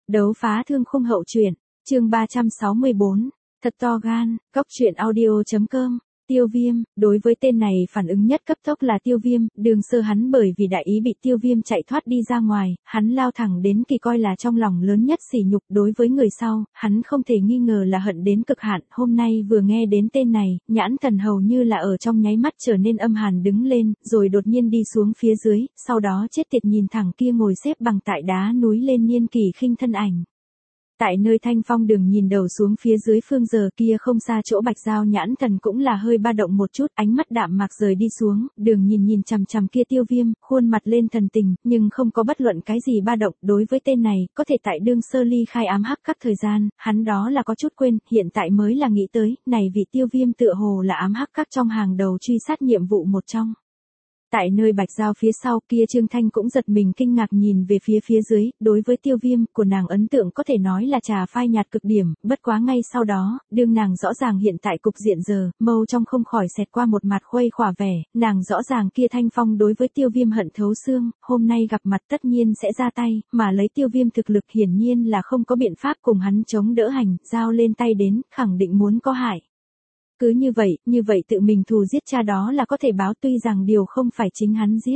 Đấu phá thương khung hậu truyện, chương 364, thật to gan, cóc truyện audio.com. Tiêu Viêm, đối với tên này phản ứng nhất cấp tốc là Tiêu Viêm, Đường Sơ hắn bởi vì đại ý bị Tiêu Viêm chạy thoát đi ra ngoài, hắn lao thẳng đến kỳ coi là trong lòng lớn nhất sỉ nhục. Đối với người sau, hắn không thể nghi ngờ là hận đến cực hạn. Hôm nay vừa nghe đến tên này, nhãn thần hầu như là ở trong nháy mắt trở nên âm hàn đứng lên, rồi đột nhiên đi xuống phía dưới, sau đó chết tiệt nhìn thẳng kia ngồi xếp bằng tại đá núi lên Niên Kỳ Khinh thân ảnh. Tại nơi Thanh Phong Đường nhìn đầu xuống phía dưới phương giờ kia không xa chỗ Bạch Giao nhãn thần cũng là hơi ba động một chút, ánh mắt đạm mạc rời đi xuống, Đường nhìn chằm chằm kia Tiêu Viêm, khuôn mặt lên thần tình, nhưng không có bất luận cái gì ba động. Đối với tên này, có thể tại Đương Sơ ly khai ám hắc các thời gian, hắn đó là có chút quên, hiện tại mới là nghĩ tới, này vị Tiêu Viêm tựa hồ là ám hắc các trong hàng đầu truy sát nhiệm vụ một trong. Tại nơi Bạch Giao phía sau kia Trương Thanh cũng giật mình kinh ngạc nhìn về phía dưới, đối với Tiêu Viêm của nàng ấn tượng có thể nói là trà phai nhạt cực điểm, bất quá ngay sau đó, đương nàng rõ ràng hiện tại cục diện giờ, mâu trong không khỏi xẹt qua một mặt khuây khỏa vẻ, nàng rõ ràng kia Thanh Phong đối với Tiêu Viêm hận thấu xương, hôm nay gặp mặt tất nhiên sẽ ra tay, mà lấy Tiêu Viêm thực lực hiển nhiên là không có biện pháp cùng hắn chống đỡ hành, giao lên tay đến, khẳng định muốn có hại. Cứ như vậy tự mình thù giết cha đó là có thể báo, tuy rằng điều không phải chính hắn giết.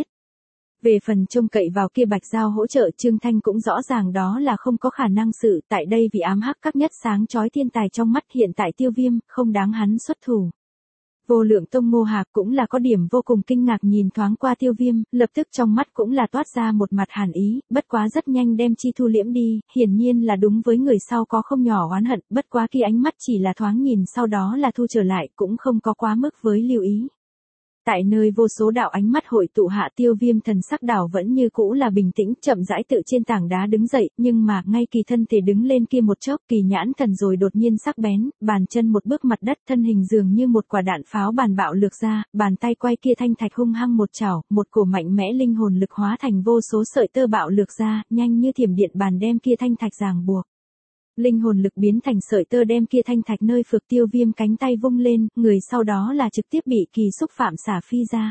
Về phần trông cậy vào kia Bạch Giao hỗ trợ, Trương Thanh cũng rõ ràng đó là không có khả năng sự, tại đây vì ám hắc các nhất sáng chói thiên tài trong mắt hiện tại Tiêu Viêm, không đáng hắn xuất thủ. Vô Lượng Tông Ngô Hạc cũng là có điểm vô cùng kinh ngạc nhìn thoáng qua Tiêu Viêm, lập tức trong mắt cũng là toát ra một mặt hàn ý, bất quá rất nhanh đem chi thu liễm đi, hiển nhiên là đúng với người sau có không nhỏ oán hận, bất quá khi ánh mắt chỉ là thoáng nhìn sau đó là thu trở lại, cũng không có quá mức với lưu ý. Tại nơi vô số đạo ánh mắt hội tụ hạ, Tiêu Viêm thần sắc đảo vẫn như cũ là bình tĩnh, chậm rãi tự trên tảng đá đứng dậy, nhưng mà ngay kỳ thân thể đứng lên kia một chốc, kỳ nhãn thần rồi đột nhiên sắc bén, bàn chân một bước mặt đất, thân hình dường như một quả đạn pháo bàn bạo lược ra, bàn tay quay kia thanh thạch hung hăng một chảo, một cổ mạnh mẽ linh hồn lực hóa thành vô số sợi tơ bạo lược ra, nhanh như thiểm điện bàn đem kia thanh thạch ràng buộc. Linh hồn lực biến thành sợi tơ đem kia thanh thạch nơi phược Tiêu Viêm cánh tay vung lên, người sau đó là trực tiếp bị kỳ xúc phạm xả phi ra.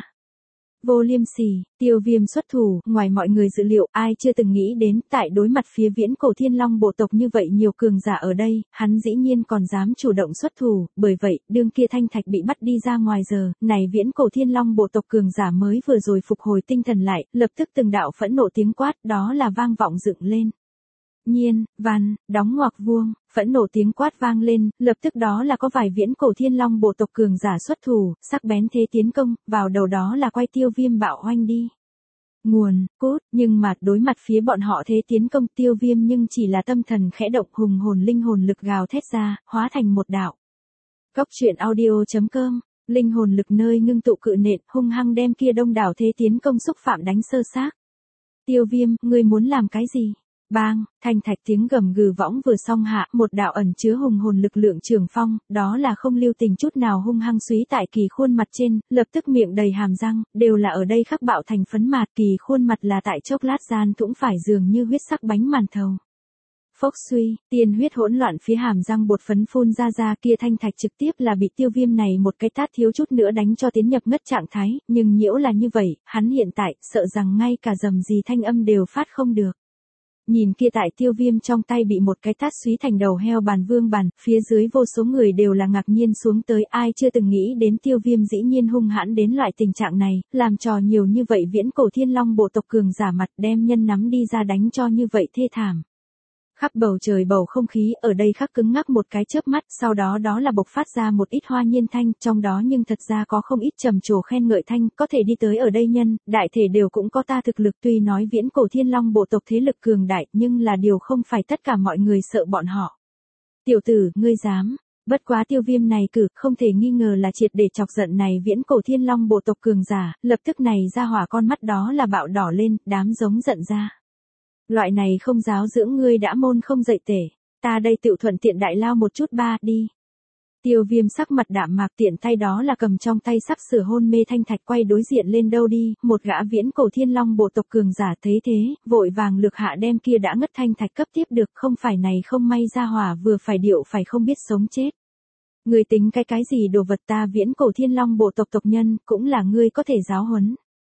Vô liêm sỉ, Tiêu Viêm xuất thủ, ngoài mọi người dự liệu, ai chưa từng nghĩ đến, tại đối mặt phía Viễn Cổ Thiên Long bộ tộc như vậy nhiều cường giả ở đây, hắn dĩ nhiên còn dám chủ động xuất thủ, bởi vậy, đương kia thanh thạch bị bắt đi ra ngoài giờ, này Viễn Cổ Thiên Long bộ tộc cường giả mới vừa rồi phục hồi tinh thần lại, lập tức từng đạo phẫn nộ tiếng quát, đó là vang vọng dựng lên. Nhiên, văn, đóng ngoặc vuông, phẫn nộ tiếng quát vang lên, lập tức đó là có vài Viễn Cổ Thiên Long bộ tộc cường giả xuất thủ, sắc bén thế tiến công, vào đầu đó là quay Tiêu Viêm bạo oanh đi. Nguồn, cốt, nhưng mà đối mặt phía bọn họ thế tiến công Tiêu Viêm nhưng chỉ là tâm thần khẽ động, hùng hồn linh hồn lực gào thét ra, hóa thành một đạo. Cóc truyện audio.com, linh hồn lực nơi ngưng tụ cự nện, hung hăng đem kia đông đảo thế tiến công xúc phạm đánh sơ xác. Tiêu Viêm, ngươi muốn làm cái gì? Bang, thanh thạch tiếng gầm gừ võng vừa xong hạ, một đạo ẩn chứa hùng hồn lực lượng trường phong, đó là không lưu tình chút nào hung hăng súy tại kỳ khuôn mặt trên, lập tức miệng đầy hàm răng, đều là ở đây khắc bạo thành phấn mạt, kỳ khuôn mặt là tại chốc lát gian thủng phải dường như huyết sắc bánh màn thầu. Phốc suy, tiên huyết hỗn loạn phía hàm răng bột phấn phun ra kia thanh thạch trực tiếp là bị Tiêu Viêm này một cái tát thiếu chút nữa đánh cho tiến nhập ngất trạng thái, nhưng nhiễu là như vậy, hắn hiện tại, sợ rằng ngay cả dầm gì thanh âm đều phát không được. Nhìn kia tại Tiêu Viêm trong tay bị một cái tát súy thành đầu heo bàn vương bàn, phía dưới vô số người đều là ngạc nhiên xuống tới, ai chưa từng nghĩ đến Tiêu Viêm dĩ nhiên hung hãn đến loại tình trạng này, làm trò nhiều như vậy Viễn Cổ Thiên Long bộ tộc cường giả mặt đem nhân nắm đi ra đánh cho như vậy thê thảm. Khắp bầu trời bầu không khí ở đây khắc cứng ngắc một cái chớp mắt, sau đó đó là bộc phát ra một ít hoa nhiên thanh, trong đó nhưng thật ra có không ít trầm trồ khen ngợi thanh, có thể đi tới ở đây nhân, đại thể đều cũng có ta thực lực, tuy nói Viễn Cổ Thiên Long bộ tộc thế lực cường đại, nhưng là điều không phải tất cả mọi người sợ bọn họ. Tiểu tử, ngươi dám? Bất quá Tiêu Viêm này cử, không thể nghi ngờ là triệt để chọc giận này Viễn Cổ Thiên Long bộ tộc cường giả, lập tức này ra hỏa con mắt đó là bạo đỏ lên, đám giống giận ra. Loại này không giáo dưỡng ngươi đã môn không dậy tể, ta đây tự thuận tiện đại lao một chút ba, đi. Tiêu Viêm sắc mặt đạm mạc tiện tay đó là cầm trong tay sắp sửa hôn mê thanh thạch quay đối diện lên đâu đi, một gã Viễn Cổ Thiên Long bộ tộc cường giả thấy thế, vội vàng lược hạ đem kia đã ngất thanh thạch cấp tiếp được, không phải này không may ra hỏa vừa phải điệu phải không biết sống chết. Ngươi tính cái gì đồ vật ta Viễn Cổ Thiên Long bộ tộc tộc nhân, cũng là ngươi có thể giáo huấn.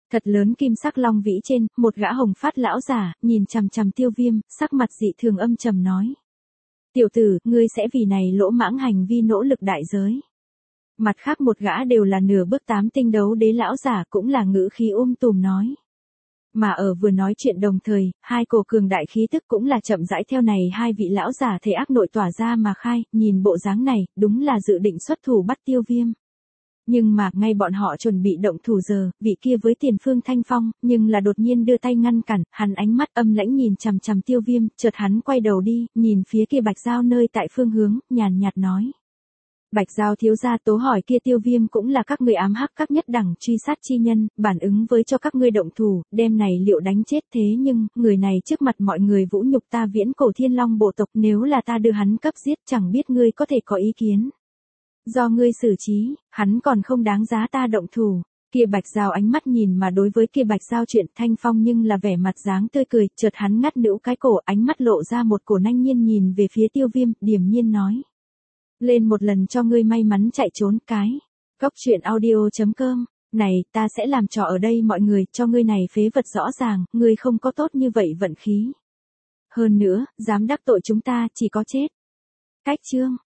Thật lớn kim sắc long vĩ trên, một gã hồng phát lão giả, nhìn chằm chằm Tiêu Viêm, sắc mặt dị thường âm trầm nói. Tiểu tử, ngươi sẽ vì này lỗ mãng hành vi nỗ lực đại giới. Mặt khác một gã đều là nửa bước 8 tinh đấu đế lão giả cũng là ngữ khí tùm nói. Mà ở vừa nói chuyện đồng thời, hai cổ cường đại khí tức cũng là chậm rãi theo này hai vị lão giả thể ác nội tỏa ra mà khai, nhìn bộ dáng này, đúng là dự định xuất thủ bắt Tiêu Viêm. Nhưng mà, ngay bọn họ chuẩn bị động thủ giờ, vị kia với Tiền Phương Thanh Phong, nhưng là đột nhiên đưa tay ngăn cản, hắn ánh mắt âm lãnh nhìn chằm chằm Tiêu Viêm, chợt hắn quay đầu đi, nhìn phía kia Bạch Giao nơi tại phương hướng, nhàn nhạt nói. Bạch Giao thiếu gia tố hỏi kia Tiêu Viêm cũng là các người ám hắc các nhất đẳng truy sát chi nhân, bản ứng với cho các ngươi động thủ, đêm này liệu đánh chết thế nhưng, người này trước mặt mọi người vũ nhục ta Viễn Cổ Thiên Long bộ tộc, nếu là ta đưa hắn cấp giết chẳng biết ngươi có thể có ý kiến. Do ngươi xử trí, hắn còn không đáng giá ta động thủ. Kia Bạch Giao ánh mắt nhìn mà đối với kia Bạch Giao chuyện Thanh Phong nhưng là vẻ mặt dáng tươi cười, chợt hắn ngắt nữ cái cổ, ánh mắt lộ ra một cổ nanh nhiên nhìn về phía Tiêu Viêm, điềm nhiên nói. Lên một lần cho ngươi may mắn chạy trốn cái. Góc truyện audio.com, này ta sẽ làm trò ở đây mọi người, cho ngươi này phế vật rõ ràng, ngươi không có tốt như vậy vận khí. Hơn nữa, dám đắc tội chúng ta chỉ có chết. Cách chương.